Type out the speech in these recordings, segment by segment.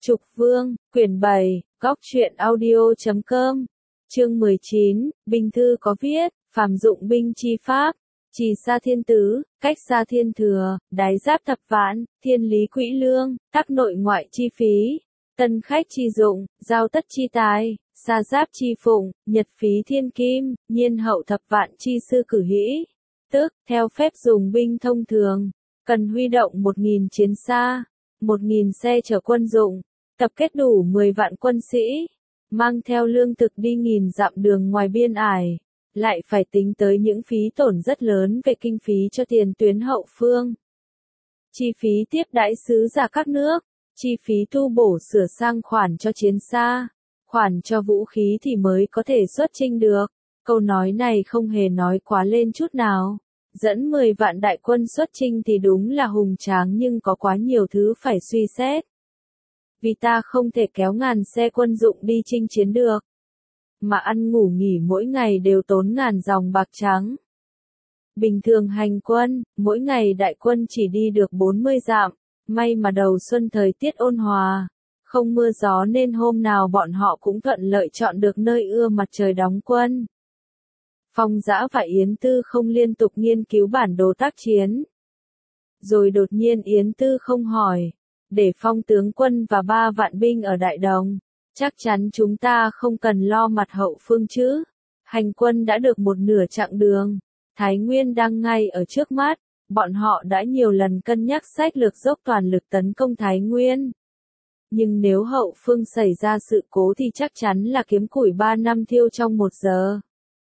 Trục Vương, quyển 7, góc truyện audio.com, chương 19, binh thư có viết, phàm dụng binh chi pháp, trì xa thiên tứ, cách xa thiên thừa, đái giáp thập vạn, thiên lý quỹ lương, tác nội ngoại chi phí, tân khách chi dụng, giao tất chi tài, xa giáp chi phụng, nhật phí thiên kim, nhiên hậu thập vạn chi sư cử hĩ. Tức, theo phép dùng binh thông thường, cần huy động 1.000 chiến xa, 1.000 xe chở quân dụng, tập kết đủ 10 vạn quân sĩ, mang theo lương thực đi nghìn dặm đường ngoài biên ải, lại phải tính tới những phí tổn rất lớn về kinh phí cho tiền tuyến hậu phương. Chi phí tiếp đãi sứ giả các nước, chi phí tu bổ sửa sang khoản cho chiến xa, khoản cho vũ khí thì mới có thể xuất chinh được. Câu nói này không hề nói quá lên chút nào. Dẫn 10 vạn đại quân xuất chinh thì đúng là hùng tráng nhưng có quá nhiều thứ phải suy xét. Vì ta không thể kéo ngàn xe quân dụng đi chinh chiến được. Mà ăn ngủ nghỉ mỗi ngày đều tốn ngàn dòng bạc trắng. Bình thường hành quân, mỗi ngày đại quân chỉ đi được 40 dặm. May mà đầu xuân thời tiết ôn hòa, không mưa gió nên hôm nào bọn họ cũng thuận lợi chọn được nơi ưa mặt trời đóng quân. Phong Dã và Yến Tư không liên tục nghiên cứu bản đồ tác chiến. Rồi đột nhiên Yến Tư không hỏi, để Phong tướng quân và 3 vạn binh ở Đại Đồng, chắc chắn chúng ta không cần lo mặt hậu phương chứ. Hành quân đã được một nửa chặng đường, Thái Nguyên đang ngay ở trước mắt, bọn họ đã nhiều lần cân nhắc sách lược dốc toàn lực tấn công Thái Nguyên. Nhưng nếu hậu phương xảy ra sự cố thì chắc chắn là kiếm củi 3 năm thiêu trong 1 giờ.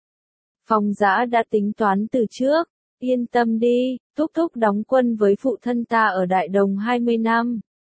Phong Dã đã tính toán từ trước, yên tâm đi, thúc thúc đóng quân với phụ thân ta ở Đại Đồng 20 năm.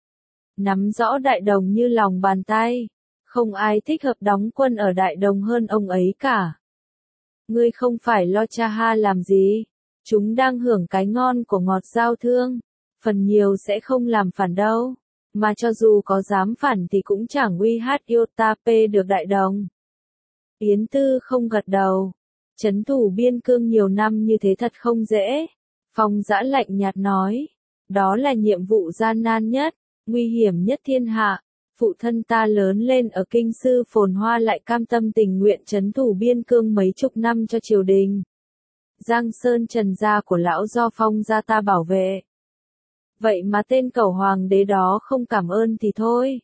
Nắm rõ Đại Đồng như lòng bàn tay, không ai thích hợp đóng quân ở Đại Đồng hơn ông ấy cả. Ngươi không phải lo cha ha làm gì, chúng đang hưởng cái ngon của ngọt giao thương, phần nhiều sẽ không làm phản đâu, mà cho dù có dám phản thì cũng chẳng uy hát iota p được Đại Đồng. Yến Tư không gật đầu. Trấn thủ biên cương nhiều năm như thế thật không dễ. Phong Dã lạnh nhạt nói. Đó là nhiệm vụ gian nan nhất, nguy hiểm nhất thiên hạ. Phụ thân ta lớn lên ở kinh sư phồn hoa lại cam tâm tình nguyện trấn thủ biên cương mấy chục năm cho triều đình. Giang Sơn Trần gia của lão do Phong gia ta bảo vệ. Vậy mà tên cẩu hoàng đế đó không cảm ơn thì thôi.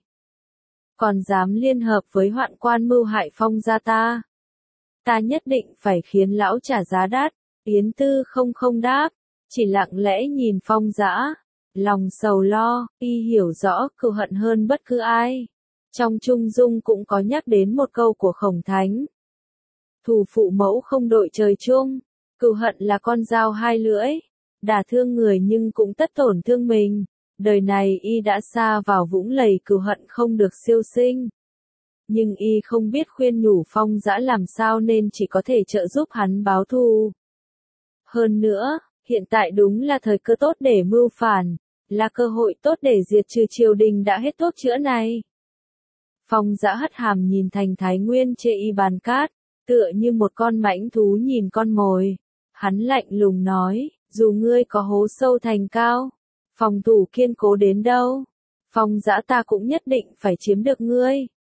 Còn dám liên hợp với hoạn quan mưu hại Phong gia ta. Ta nhất định phải khiến lão trả giá đắt. Yến Tư không đáp, chỉ lặng lẽ nhìn Phong Dã, lòng sầu lo, y hiểu rõ cừu hận hơn bất cứ ai. Trong Trung Dung cũng có nhắc đến một câu của Khổng Thánh. Thù phụ mẫu không đội trời chung, cừu hận là con dao hai lưỡi, đả thương người nhưng cũng tất tổn thương mình. Đời này y đã sa vào vũng lầy cừu hận không được siêu sinh. Nhưng y không biết khuyên nhủ Phong Dã làm sao nên chỉ có thể trợ giúp hắn báo thù. Hơn nữa, hiện tại đúng là thời cơ tốt để mưu phản, là cơ hội tốt để diệt trừ triều đình đã hết thuốc chữa này. Phong Dã hất hàm nhìn thành Thái Nguyên chê y bàn cát, tựa như một con mãnh thú nhìn con mồi. Hắn lạnh lùng nói, dù ngươi có hố sâu thành cao, phòng thủ kiên cố đến đâu, Phong Dã ta cũng nhất định phải chiếm được ngươi.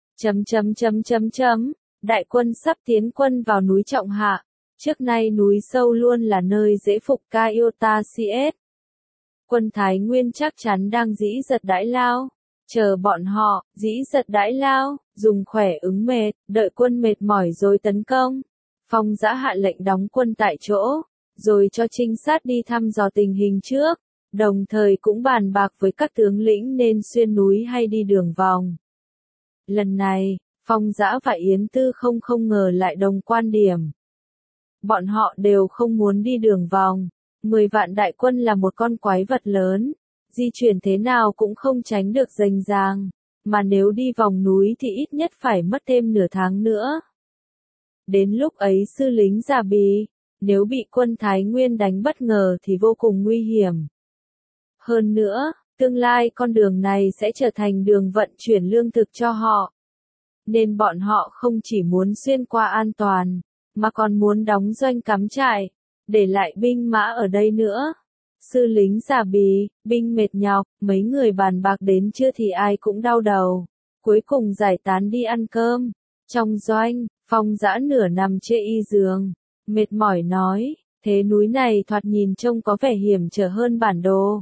Đại quân sắp tiến quân vào núi Trọng Hạ. Trước nay núi sâu luôn là nơi dễ phục ca iota cs. Quân Thái Nguyên chắc chắn đang dĩ giật đãi lao. Chờ bọn họ, dĩ giật đãi lao, dùng khỏe ứng mệt, đợi quân mệt mỏi rồi tấn công. Phong Dã hạ lệnh đóng quân tại chỗ, rồi cho trinh sát đi thăm dò tình hình trước. Đồng thời cũng bàn bạc với các tướng lĩnh nên xuyên núi hay đi đường vòng. Lần này, Phong Dã và Yến Tư không ngờ lại đồng quan điểm. Bọn họ đều không muốn đi đường vòng. 10 vạn đại quân là một con quái vật lớn, di chuyển thế nào cũng không tránh được rành ràng, mà nếu đi vòng núi thì ít nhất phải mất thêm nửa tháng nữa. Đến lúc ấy sư lính già bì, nếu bị quân Thái Nguyên đánh bất ngờ thì vô cùng nguy hiểm. Hơn nữa, tương lai con đường này sẽ trở thành đường vận chuyển lương thực cho họ. Nên bọn họ không chỉ muốn xuyên qua an toàn, mà còn muốn đóng doanh cắm trại, để lại binh mã ở đây nữa. Sư lính giả bì, binh mệt nhọc, mấy người bàn bạc đến trưa thì ai cũng đau đầu. Cuối cùng giải tán đi ăn cơm. Trong doanh, Phong Dã nửa nằm trên y giường, mệt mỏi nói, thế núi này thoạt nhìn trông có vẻ hiểm trở hơn bản đồ.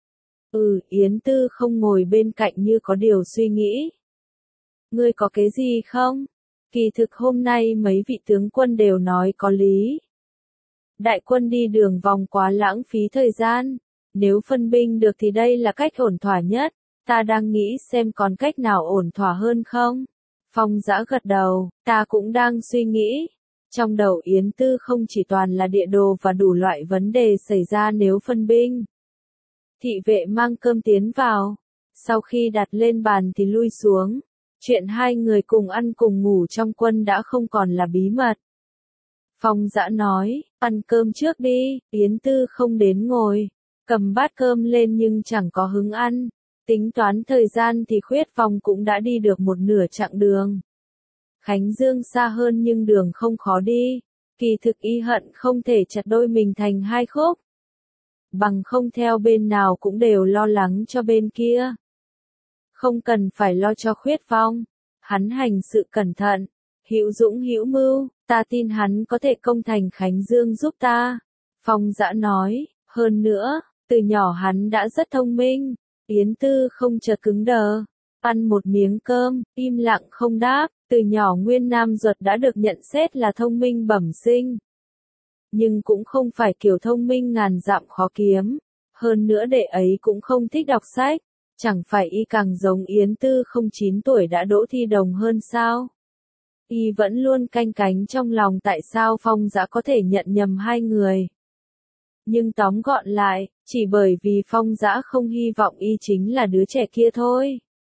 Yến Tư không ngồi bên cạnh như có điều suy nghĩ. Ngươi có cái gì không? Kỳ thực hôm nay mấy vị tướng quân đều nói có lý. Đại quân đi đường vòng quá lãng phí thời gian. Nếu phân binh được thì đây là cách ổn thỏa nhất. Ta đang nghĩ xem còn cách nào ổn thỏa hơn không? Phong Dã gật đầu, ta cũng đang suy nghĩ. Trong đầu Yến Tư không chỉ toàn là địa đồ và đủ loại vấn đề xảy ra nếu phân binh. Thị vệ mang cơm tiến vào. Sau khi đặt lên bàn thì lui xuống. Chuyện hai người cùng ăn cùng ngủ trong quân đã không còn là bí mật. Phong Dã nói, ăn cơm trước đi, Yến Tư không đến ngồi. Cầm bát cơm lên nhưng chẳng có hứng ăn. Tính toán thời gian thì Khuyết Phong cũng đã đi được một nửa chặng đường. Khánh Dương xa hơn nhưng đường không khó đi. Kỳ thực y hận không thể chặt đôi mình thành hai khúc. Bằng không theo bên nào cũng đều lo lắng cho bên kia. Không cần phải lo cho Khuyết Phong. Hắn hành sự cẩn thận, hữu dũng hữu mưu, ta tin hắn có thể công thành Khánh Dương giúp ta. Phong Dã nói, hơn nữa, từ nhỏ hắn đã rất thông minh. Yến Tư không chợt cứng đờ, ăn một miếng cơm, im lặng không đáp, từ nhỏ Nguyên Nam Duật đã được nhận xét là thông minh bẩm sinh. Nhưng cũng không phải kiểu thông minh ngàn dặm khó kiếm, hơn nữa đệ ấy cũng không thích đọc sách, chẳng phải y càng giống Yến Tư không 9 tuổi đã đỗ thi đồng hơn sao? Y vẫn luôn canh cánh trong lòng tại sao Phong Dã có thể nhận nhầm hai người. Nhưng tóm gọn lại, chỉ bởi vì Phong Dã không hy vọng y chính là đứa trẻ kia thôi.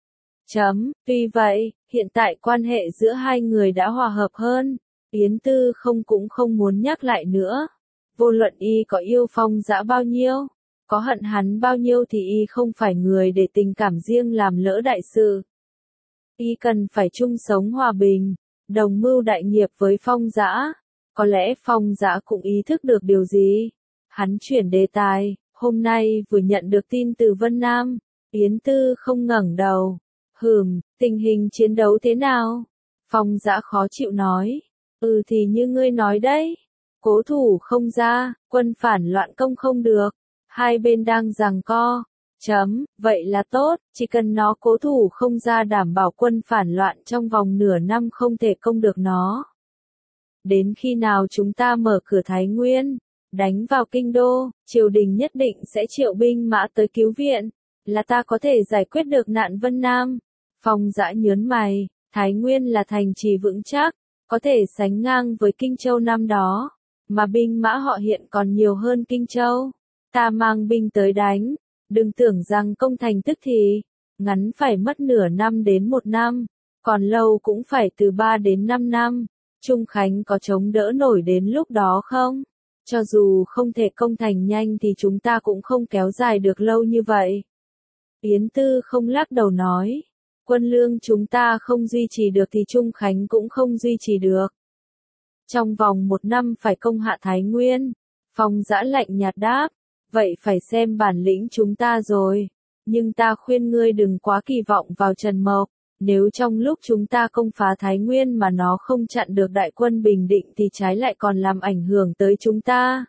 Tuy vậy, hiện tại quan hệ giữa hai người đã hòa hợp hơn, Yến Tư không cũng không muốn nhắc lại nữa. Vô luận y có yêu Phong Dã bao nhiêu, có hận hắn bao nhiêu thì y không phải người để tình cảm riêng làm lỡ đại sự. Y cần phải chung sống hòa bình, đồng mưu đại nghiệp với Phong Dã. Có lẽ Phong Dã cũng ý thức được điều gì. Hắn chuyển đề tài, hôm nay vừa nhận được tin từ Vân Nam. Yến Tư không ngẩng đầu. Tình hình chiến đấu thế nào? Phong Dã khó chịu nói. Thì như ngươi nói đấy. Cố thủ không ra, quân phản loạn công không được. Hai bên đang giằng co. Vậy là tốt, chỉ cần nó cố thủ không ra đảm bảo quân phản loạn trong vòng nửa năm không thể công được nó. Đến khi nào chúng ta mở cửa Thái Nguyên, đánh vào kinh đô, triều đình nhất định sẽ triệu binh mã tới cứu viện, là ta có thể giải quyết được nạn Vân Nam. Phong Dã nhớn mày, Thái Nguyên là thành trì vững chắc, có thể sánh ngang với Kinh Châu năm đó, mà binh mã họ hiện còn nhiều hơn Kinh Châu. Ta mang binh tới đánh, đừng tưởng rằng công thành tức thì, ngắn phải mất nửa năm đến 1 năm, còn lâu cũng phải từ 3 đến 5 năm. Trung Khánh có chống đỡ nổi đến lúc đó không? Cho dù không thể công thành nhanh thì chúng ta cũng không kéo dài được lâu như vậy. Yến Tư không lắc đầu nói, quân lương chúng ta không duy trì được thì Trung Khánh cũng không duy trì được. Trong vòng 1 năm phải công hạ Thái Nguyên. Phong Dã lạnh nhạt đáp, vậy phải xem bản lĩnh chúng ta rồi. Nhưng ta khuyên ngươi đừng quá kỳ vọng vào Trần Mộc. Nếu trong lúc chúng ta công phá Thái Nguyên mà nó không chặn được đại quân Bình Định thì trái lại còn làm ảnh hưởng tới chúng ta.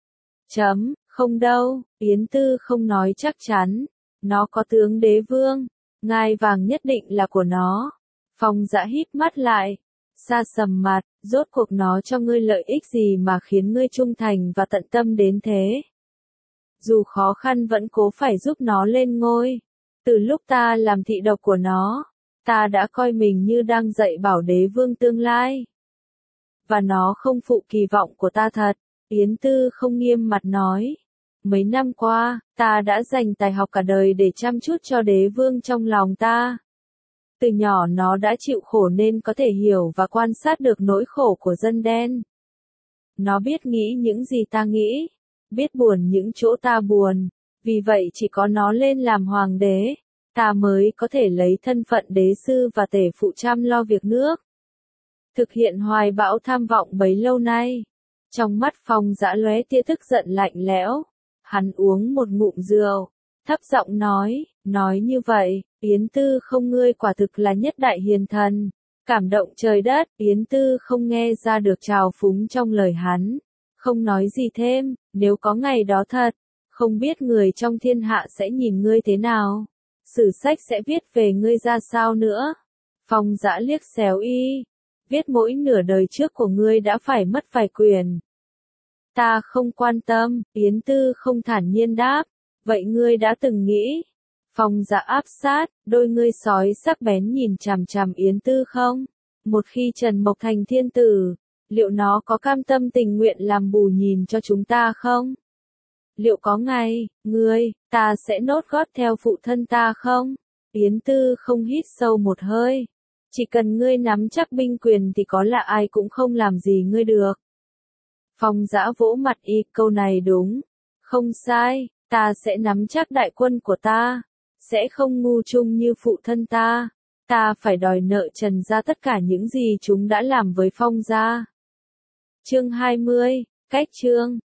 Không đâu, Yến Tư không nói chắc chắn. Nó có tướng đế vương, ngai vàng nhất định là của nó. Phong Dã híp mắt lại, sa sầm mặt, rốt cuộc nó cho ngươi lợi ích gì mà khiến ngươi trung thành và tận tâm đến thế. Dù khó khăn vẫn cố phải giúp nó lên ngôi. Từ lúc ta làm thị độc của nó, ta đã coi mình như đang dạy bảo đế vương tương lai. Và nó không phụ kỳ vọng của ta thật. Yến Tư không nghiêm mặt nói. Mấy năm qua, ta đã dành tài học cả đời để chăm chút cho đế vương trong lòng ta. Từ nhỏ nó đã chịu khổ nên có thể hiểu và quan sát được nỗi khổ của dân đen. Nó biết nghĩ những gì ta nghĩ, biết buồn những chỗ ta buồn. Vì vậy chỉ có nó lên làm hoàng đế, ta mới có thể lấy thân phận đế sư và tể phụ chăm lo việc nước. Thực hiện hoài bão tham vọng bấy lâu nay. Trong mắt Phong Dã lóe tia tức giận lạnh lẽo. Hắn uống một ngụm rượu, thấp giọng nói như vậy, Yến Tư không ngươi quả thực là nhất đại hiền thần. Cảm động trời đất, Yến Tư không nghe ra được trào phúng trong lời hắn. Không nói gì thêm, nếu có ngày đó thật, không biết người trong thiên hạ sẽ nhìn ngươi thế nào. Sử sách sẽ viết về ngươi ra sao nữa. Phong Dã liếc xéo y, viết mỗi nửa đời trước của ngươi đã phải mất vài quyền. Ta không quan tâm, Yến Tư không thản nhiên đáp, vậy ngươi đã từng nghĩ. Phong Dã áp sát, đôi ngươi sói sắc bén nhìn chằm chằm Yến Tư không? Một khi Trần Mộc thành thiên tử, liệu nó có cam tâm tình nguyện làm bù nhìn cho chúng ta không? Liệu có ngày, ta sẽ nốt gót theo phụ thân ta không? Yến Tư không hít sâu một hơi. Chỉ cần ngươi nắm chắc binh quyền thì có là ai cũng không làm gì ngươi được. Phong Dã vỗ mặt y, câu này đúng. Không sai, ta sẽ nắm chắc đại quân của ta. Sẽ không ngu chung như phụ thân ta. Ta phải đòi nợ Trần gia tất cả những gì chúng đã làm với Phong gia. Chương 20, cách chương.